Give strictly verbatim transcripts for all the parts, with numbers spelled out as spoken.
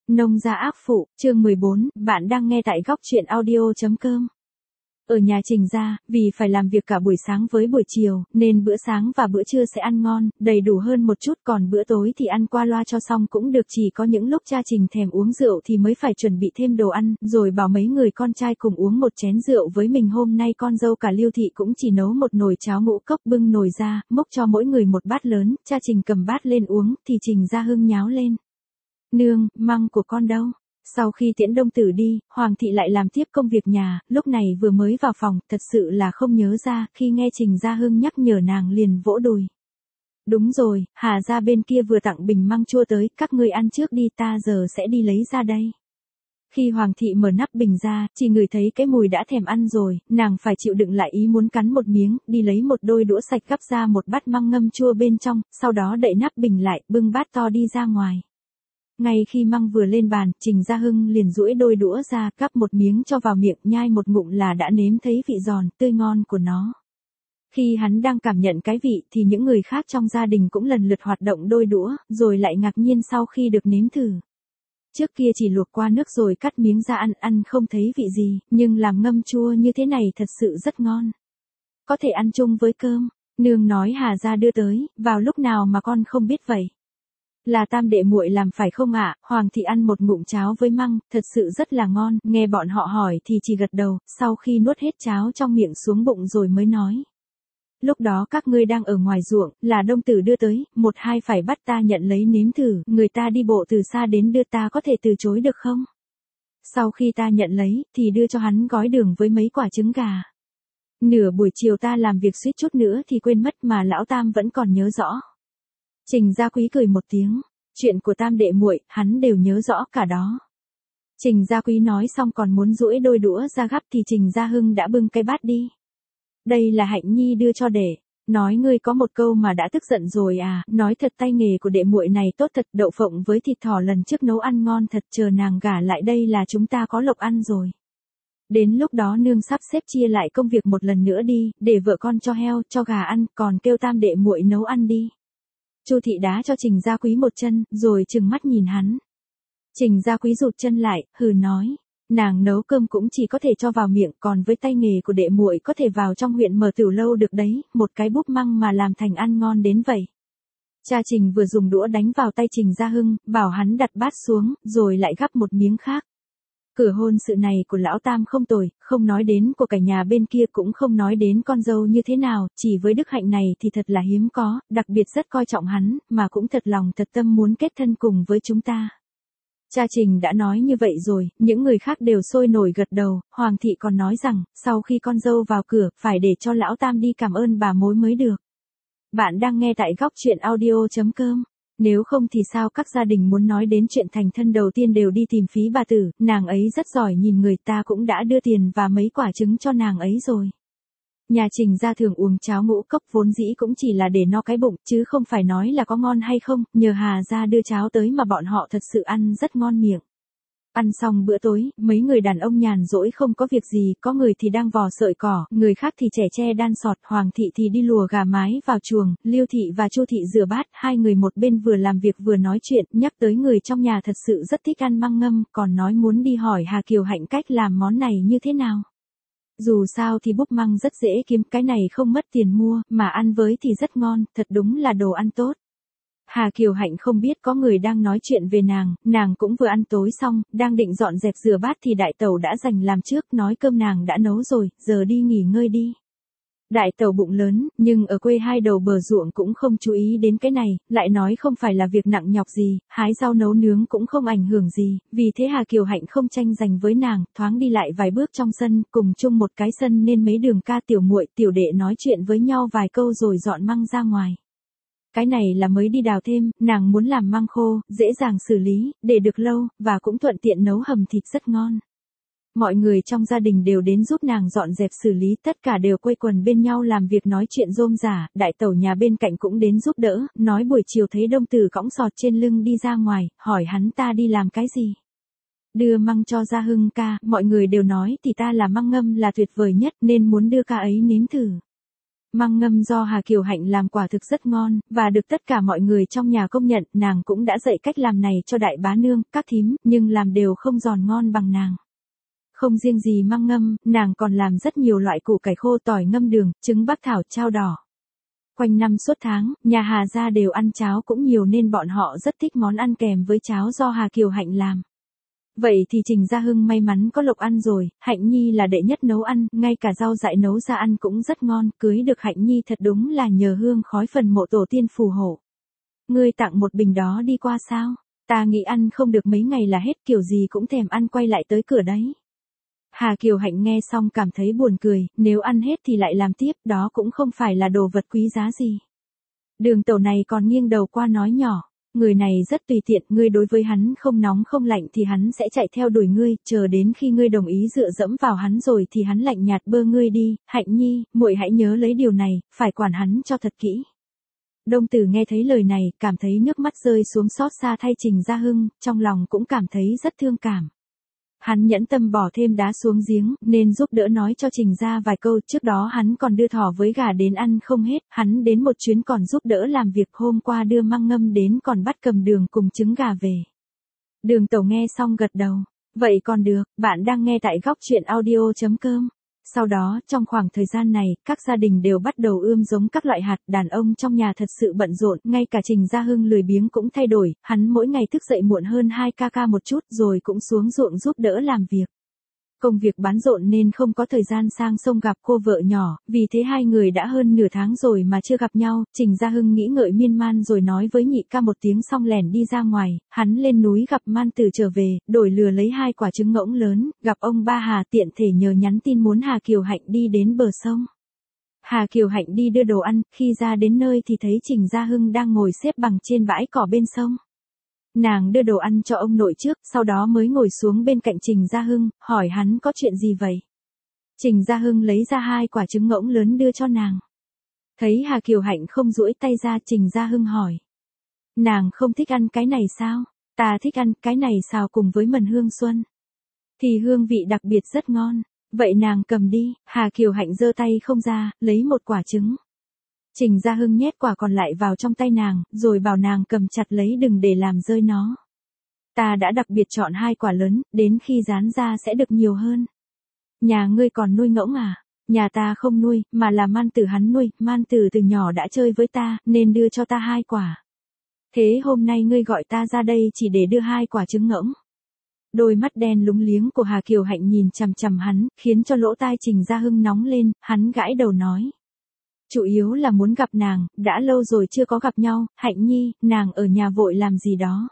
Nông gia ác phụ, chương mười bốn, bạn đang nghe tại góc truyện audio.com. Ở nhà Trình gia, vì phải làm việc cả buổi sáng với buổi chiều, nên bữa sáng và bữa trưa sẽ ăn ngon, đầy đủ hơn một chút, còn bữa tối thì ăn qua loa cho xong cũng được, chỉ có những lúc cha Trình thèm uống rượu thì mới phải chuẩn bị thêm đồ ăn, rồi bảo mấy người con trai cùng uống một chén rượu với mình. Hôm nay con dâu cả Lưu Thị cũng chỉ nấu một nồi cháo ngũ cốc, bưng nồi ra, múc cho mỗi người một bát lớn, cha Trình cầm bát lên uống, thì Trình Gia Hưng nháo lên. Nương, măng của con đâu? Sau khi tiễn Đông Tử đi, Hoàng thị lại làm tiếp công việc nhà, lúc này vừa mới vào phòng, thật sự là không nhớ ra, khi nghe Trình Gia Hưng nhắc nhở nàng liền vỗ đùi. Đúng rồi, Hà gia bên kia vừa tặng bình măng chua tới, các ngươi ăn trước đi, ta giờ sẽ đi lấy ra đây. Khi Hoàng thị mở nắp bình ra, chỉ ngửi thấy cái mùi đã thèm ăn rồi, nàng phải chịu đựng lại ý muốn cắn một miếng, đi lấy một đôi đũa sạch gắp ra một bát măng ngâm chua bên trong, sau đó đậy nắp bình lại, bưng bát to đi ra ngoài. Ngay khi măng vừa lên bàn, Trình Gia Hưng liền duỗi đôi đũa ra, cắp một miếng cho vào miệng, nhai một ngụm là đã nếm thấy vị giòn, tươi ngon của nó. Khi hắn đang cảm nhận cái vị thì những người khác trong gia đình cũng lần lượt hoạt động đôi đũa, rồi lại ngạc nhiên sau khi được nếm thử. Trước kia chỉ luộc qua nước rồi cắt miếng ra ăn, ăn không thấy vị gì, nhưng làm ngâm chua như thế này thật sự rất ngon. Có thể ăn chung với cơm, nương nói Hà gia đưa tới, vào lúc nào mà con không biết vậy. Là tam đệ muội làm phải không ạ? Hoàng thị ăn một ngụm cháo với măng, thật sự rất là ngon, nghe bọn họ hỏi thì chỉ gật đầu, sau khi nuốt hết cháo trong miệng xuống bụng rồi mới nói. Lúc đó các ngươi đang ở ngoài ruộng, là Đông Tử đưa tới, một hai phải bắt ta nhận lấy nếm thử, người ta đi bộ từ xa đến đưa ta có thể từ chối được không? Sau khi ta nhận lấy, thì đưa cho hắn gói đường với mấy quả trứng gà. Nửa buổi chiều ta làm việc suýt chút nữa thì quên mất mà lão tam vẫn còn nhớ rõ. Trình Gia Quý cười một tiếng, chuyện của tam đệ muội, hắn đều nhớ rõ cả đó. Trình Gia Quý nói xong còn muốn duỗi đôi đũa ra gắp thì Trình Gia Hưng đã bưng cái bát đi. Đây là Hạnh Nhi đưa cho đệ, nói ngươi có một câu mà đã tức giận rồi à, nói thật tay nghề của đệ muội này tốt thật, đậu phộng với thịt thỏ lần trước nấu ăn ngon thật, chờ nàng gả lại đây là chúng ta có lộc ăn rồi. Đến lúc đó nương sắp xếp chia lại công việc một lần nữa đi, để vợ con cho heo, cho gà ăn, còn kêu tam đệ muội nấu ăn đi. Chu thị đá cho Trình Gia Quý một chân, rồi trừng mắt nhìn hắn. Trình Gia Quý rụt chân lại, hừ nói, nàng nấu cơm cũng chỉ có thể cho vào miệng, còn với tay nghề của đệ muội có thể vào trong huyện mở tiểu lâu được đấy, một cái búp măng mà làm thành ăn ngon đến vậy. Cha Trình vừa dùng đũa đánh vào tay Trình Gia Hưng, bảo hắn đặt bát xuống, rồi lại gắp một miếng khác. Cửa hôn sự này của lão tam không tồi, không nói đến của cả nhà bên kia, cũng không nói đến con dâu như thế nào, chỉ với đức hạnh này thì thật là hiếm có, đặc biệt rất coi trọng hắn, mà cũng thật lòng thật tâm muốn kết thân cùng với chúng ta. Cha Trình đã nói như vậy rồi, những người khác đều sôi nổi gật đầu, Hoàng thị còn nói rằng, sau khi con dâu vào cửa, phải để cho lão tam đi cảm ơn bà mối mới được. Bạn đang nghe tại góc truyện audio.com. Nếu không thì sao các gia đình muốn nói đến chuyện thành thân đầu tiên đều đi tìm Phí bà tử, nàng ấy rất giỏi nhìn người, ta cũng đã đưa tiền và mấy quả trứng cho nàng ấy rồi. Nhà Trình gia thường uống cháo ngũ cốc vốn dĩ cũng chỉ là để no cái bụng, chứ không phải nói là có ngon hay không, nhờ Hà gia đưa cháo tới mà bọn họ thật sự ăn rất ngon miệng. Ăn xong bữa tối, mấy người đàn ông nhàn rỗi không có việc gì, có người thì đang vò sợi cỏ, người khác thì chẻ tre đan sọt, Hoàng thị thì đi lùa gà mái vào chuồng, Lưu thị và Chu thị rửa bát, hai người một bên vừa làm việc vừa nói chuyện, nhắc tới người trong nhà thật sự rất thích ăn măng ngâm, còn nói muốn đi hỏi Hà Kiều Hạnh cách làm món này như thế nào. Dù sao thì búp măng rất dễ kiếm, cái này không mất tiền mua, mà ăn với thì rất ngon, thật đúng là đồ ăn tốt. Hà Kiều Hạnh không biết có người đang nói chuyện về nàng, nàng cũng vừa ăn tối xong, đang định dọn dẹp rửa bát thì đại tẩu đã dành làm trước, nói cơm nàng đã nấu rồi, giờ đi nghỉ ngơi đi. Đại tẩu bụng lớn, nhưng ở quê hai đầu bờ ruộng cũng không chú ý đến cái này, lại nói không phải là việc nặng nhọc gì, hái rau nấu nướng cũng không ảnh hưởng gì, vì thế Hà Kiều Hạnh không tranh giành với nàng, thoáng đi lại vài bước trong sân, cùng chung một cái sân nên mấy đường ca tiểu muội tiểu đệ nói chuyện với nhau vài câu rồi dọn măng ra ngoài. Cái này là mới đi đào thêm, nàng muốn làm măng khô, dễ dàng xử lý, để được lâu, và cũng thuận tiện nấu hầm thịt rất ngon. Mọi người trong gia đình đều đến giúp nàng dọn dẹp xử lý, tất cả đều quây quần bên nhau làm việc nói chuyện rôm rả, đại tẩu nhà bên cạnh cũng đến giúp đỡ, nói buổi chiều thấy Đông Tử cõng sọt trên lưng đi ra ngoài, hỏi hắn ta đi làm cái gì. Đưa măng cho Gia Hưng ca, mọi người đều nói thì ta là măng ngâm là tuyệt vời nhất nên muốn đưa ca ấy nếm thử. Măng ngâm do Hà Kiều Hạnh làm quả thực rất ngon, và được tất cả mọi người trong nhà công nhận, nàng cũng đã dạy cách làm này cho đại bá nương, các thím, nhưng làm đều không giòn ngon bằng nàng. Không riêng gì măng ngâm, nàng còn làm rất nhiều loại củ cải khô, tỏi ngâm đường, trứng bắc thảo, chao đỏ. Quanh năm suốt tháng, nhà Hà gia đều ăn cháo cũng nhiều nên bọn họ rất thích món ăn kèm với cháo do Hà Kiều Hạnh làm. Vậy thì Trình Gia Hưng may mắn có lộc ăn rồi, Hạnh Nhi là đệ nhất nấu ăn, ngay cả rau dại nấu ra ăn cũng rất ngon, cưới được Hạnh Nhi thật đúng là nhờ hương khói phần mộ tổ tiên phù hộ. Ngươi tặng một bình đó đi qua sao? Ta nghĩ ăn không được mấy ngày là hết, kiểu gì cũng thèm ăn quay lại tới cửa đấy. Hà Kiều Hạnh nghe xong cảm thấy buồn cười, nếu ăn hết thì lại làm tiếp, đó cũng không phải là đồ vật quý giá gì. Đường Tẩu này còn nghiêng đầu qua nói nhỏ, người này rất tùy tiện, ngươi đối với hắn không nóng không lạnh thì hắn sẽ chạy theo đuổi ngươi, chờ đến khi ngươi đồng ý dựa dẫm vào hắn rồi thì hắn lạnh nhạt bơ ngươi đi. Hạnh Nhi, muội hãy nhớ lấy điều này, phải quản hắn cho thật kỹ. Đông Tử nghe thấy lời này, cảm thấy nước mắt rơi xuống xót xa thay Trình Gia Hưng, trong lòng cũng cảm thấy rất thương cảm. Hắn nhẫn tâm bỏ thêm đá xuống giếng, nên giúp đỡ nói cho Trình gia vài câu, trước đó hắn còn đưa thỏ với gà đến ăn không hết, hắn đến một chuyến còn giúp đỡ làm việc, hôm qua đưa măng ngâm đến còn bắt cầm đường cùng trứng gà về. Đường Tẩu nghe xong gật đầu, vậy còn được, bạn đang nghe tại góc truyện audio chấm com. Sau đó, trong khoảng thời gian này, các gia đình đều bắt đầu ươm giống các loại hạt, đàn ông trong nhà thật sự bận rộn, ngay cả Trình Gia Hưng lười biếng cũng thay đổi, hắn mỗi ngày thức dậy muộn hơn hai ca ca một chút rồi cũng xuống ruộng giúp đỡ làm việc. Công việc bán rộn nên không có thời gian sang sông gặp cô vợ nhỏ, vì thế hai người đã hơn nửa tháng rồi mà chưa gặp nhau. Trình Gia Hưng nghĩ ngợi miên man rồi nói với nhị ca một tiếng xong lẻn đi ra ngoài, hắn lên núi gặp Man Tử trở về, đổi lừa lấy hai quả trứng ngỗng lớn, gặp ông ba Hà tiện thể nhờ nhắn tin muốn Hà Kiều Hạnh đi đến bờ sông. Hà Kiều Hạnh đi đưa đồ ăn, khi ra đến nơi thì thấy Trình Gia Hưng đang ngồi xếp bằng trên bãi cỏ bên sông. Nàng đưa đồ ăn cho ông nội trước, sau đó mới ngồi xuống bên cạnh Trình Gia Hưng, hỏi hắn có chuyện gì vậy. Trình Gia Hưng lấy ra hai quả trứng ngỗng lớn đưa cho nàng. Thấy Hà Kiều Hạnh không duỗi tay ra, Trình Gia Hưng hỏi. Nàng không thích ăn cái này sao? Ta thích ăn, cái này xào cùng với mần hương xuân. Thì hương vị đặc biệt rất ngon. Vậy nàng cầm đi. Hà Kiều Hạnh giơ tay không ra, lấy một quả trứng. Trình Gia Hưng nhét quả còn lại vào trong tay nàng, rồi bảo nàng cầm chặt lấy đừng để làm rơi nó. Ta đã đặc biệt chọn hai quả lớn, đến khi rán ra sẽ được nhiều hơn. Nhà ngươi còn nuôi ngỗng à? Nhà ta không nuôi, mà là Man Tử hắn nuôi, Man Tử từ nhỏ đã chơi với ta, nên đưa cho ta hai quả. Thế hôm nay ngươi gọi ta ra đây chỉ để đưa hai quả trứng ngỗng. Đôi mắt đen lúng liếng của Hà Kiều Hạnh nhìn chằm chằm hắn, khiến cho lỗ tai Trình Gia Hưng nóng lên, hắn gãi đầu nói. Chủ yếu là muốn gặp nàng, đã lâu rồi chưa có gặp nhau. Hạnh Nhi, nàng ở nhà vội làm gì đó.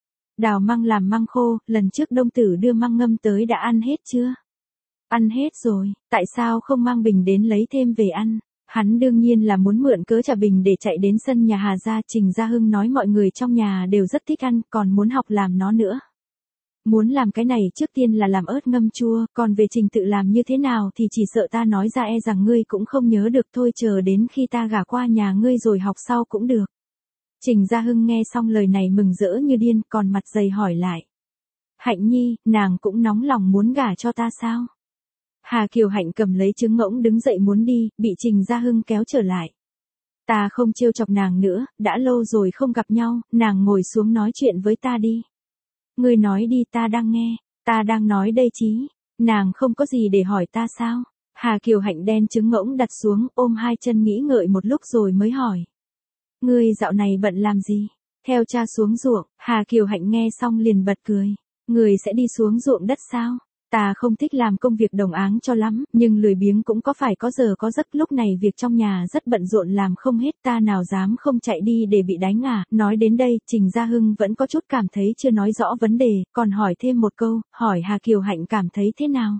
Đào măng làm măng khô, lần trước Đông Tử đưa măng ngâm tới đã ăn hết chưa? Ăn hết rồi, tại sao không mang bình đến lấy thêm về ăn? Hắn đương nhiên là muốn mượn cớ trả bình để chạy đến sân nhà Hà gia. Trình Gia Hưng nói mọi người trong nhà đều rất thích ăn, còn muốn học làm nó nữa. Muốn làm cái này trước tiên là làm ớt ngâm chua, còn về trình tự làm như thế nào thì chỉ sợ ta nói ra e rằng ngươi cũng không nhớ được, thôi chờ đến khi ta gả qua nhà ngươi rồi học sau cũng được. Trình Gia Hưng nghe xong lời này mừng rỡ như điên, còn mặt dày hỏi lại. Hạnh Nhi, nàng cũng nóng lòng muốn gả cho ta sao? Hà Kiều Hạnh cầm lấy trứng ngỗng đứng dậy muốn đi, bị Trình Gia Hưng kéo trở lại. Ta không trêu chọc nàng nữa, đã lâu rồi không gặp nhau, nàng ngồi xuống nói chuyện với ta đi. Ngươi nói đi, ta đang nghe, ta đang nói đây chí, nàng không có gì để hỏi ta sao? Hà Kiều Hạnh đen trứng ngỗng đặt xuống, ôm hai chân nghĩ ngợi một lúc rồi mới hỏi. Ngươi dạo này bận làm gì? Theo cha xuống ruộng. Hà Kiều Hạnh nghe xong liền bật cười. Ngươi sẽ đi xuống ruộng đất sao? Ta không thích làm công việc đồng áng cho lắm, nhưng lười biếng cũng có phải có giờ có giấc, lúc này việc trong nhà rất bận rộn làm không hết, ta nào dám không chạy đi để bị đánh à. Nói đến đây, Trình Gia Hưng vẫn có chút cảm thấy chưa nói rõ vấn đề, còn hỏi thêm một câu, hỏi Hà Kiều Hạnh cảm thấy thế nào.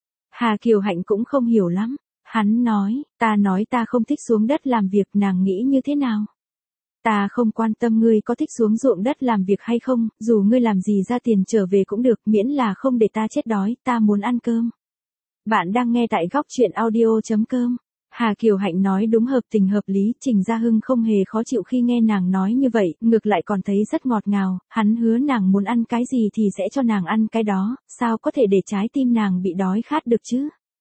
Hà Kiều Hạnh cũng không hiểu lắm, hắn nói, ta nói ta không thích xuống đất làm việc, nàng nghĩ như thế nào? Ta không quan tâm ngươi có thích xuống ruộng đất làm việc hay không, dù ngươi làm gì ra tiền trở về cũng được, miễn là không để ta chết đói, ta muốn ăn cơm. Bạn đang nghe tại góc truyện audio chấm com. Hà Kiều Hạnh nói đúng hợp tình hợp lý, Trình Gia Hưng không hề khó chịu khi nghe nàng nói như vậy, ngược lại còn thấy rất ngọt ngào, hắn hứa nàng muốn ăn cái gì thì sẽ cho nàng ăn cái đó, sao có thể để trái tim nàng bị đói khát được chứ?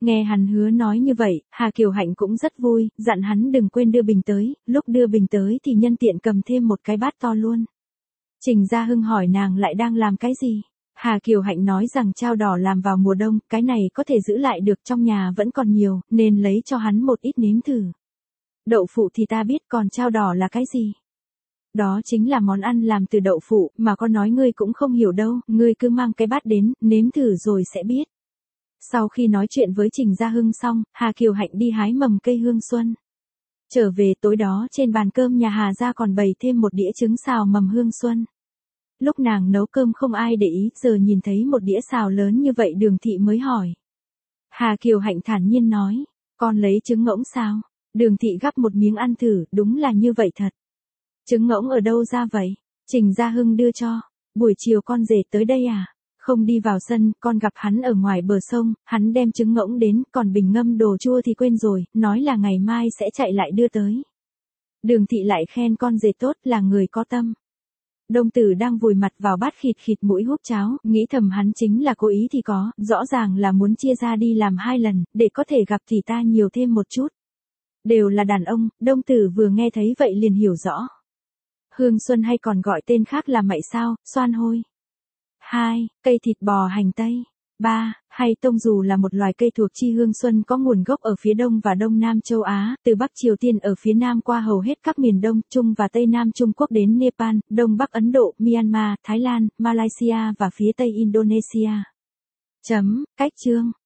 Nghe hắn hứa nói như vậy, Hà Kiều Hạnh cũng rất vui, dặn hắn đừng quên đưa bình tới, lúc đưa bình tới thì nhân tiện cầm thêm một cái bát to luôn. Trình Gia Hưng hỏi nàng lại đang làm cái gì? Hà Kiều Hạnh nói rằng trao đỏ làm vào mùa đông, cái này có thể giữ lại được, trong nhà vẫn còn nhiều, nên lấy cho hắn một ít nếm thử. Đậu phụ thì ta biết, còn trao đỏ là cái gì? Đó chính là món ăn làm từ đậu phụ, mà con nói ngươi cũng không hiểu đâu, ngươi cứ mang cái bát đến, nếm thử rồi sẽ biết. Sau khi nói chuyện với Trình Gia Hưng xong, Hà Kiều Hạnh đi hái mầm cây hương xuân. Trở về tối đó trên bàn cơm nhà Hà gia còn bày thêm một đĩa trứng xào mầm hương xuân. Lúc nàng nấu cơm không ai để ý, giờ nhìn thấy một đĩa xào lớn như vậy Đường Thị mới hỏi. Hà Kiều Hạnh thản nhiên nói, con lấy trứng ngỗng sao? Đường Thị gắp một miếng ăn thử, đúng là như vậy thật. Trứng ngỗng ở đâu ra vậy? Trình Gia Hưng đưa cho. Buổi chiều con rể tới đây à? Không đi vào sân, con gặp hắn ở ngoài bờ sông, hắn đem trứng ngỗng đến, còn bình ngâm đồ chua thì quên rồi, nói là ngày mai sẽ chạy lại đưa tới. Đường Thị lại khen con rể tốt, là người có tâm. Đông Tử đang vùi mặt vào bát khịt khịt mũi húp cháo, nghĩ thầm hắn chính là cố ý thì có, rõ ràng là muốn chia ra đi làm hai lần, để có thể gặp thì ta nhiều thêm một chút. Đều là đàn ông, Đông Tử vừa nghe thấy vậy liền hiểu rõ. Hương xuân hay còn gọi tên khác là mậy sao, xoan hôi. hai. Cây thịt bò hành tây. ba. Hay tông dù là một loài cây thuộc chi hương xuân có nguồn gốc ở phía đông và đông nam châu Á, từ Bắc Triều Tiên ở phía nam qua hầu hết các miền đông, Trung và Tây Nam Trung Quốc đến Nepal, Đông Bắc Ấn Độ, Myanmar, Thái Lan, Malaysia và phía Tây Indonesia. Chấm, cách chương.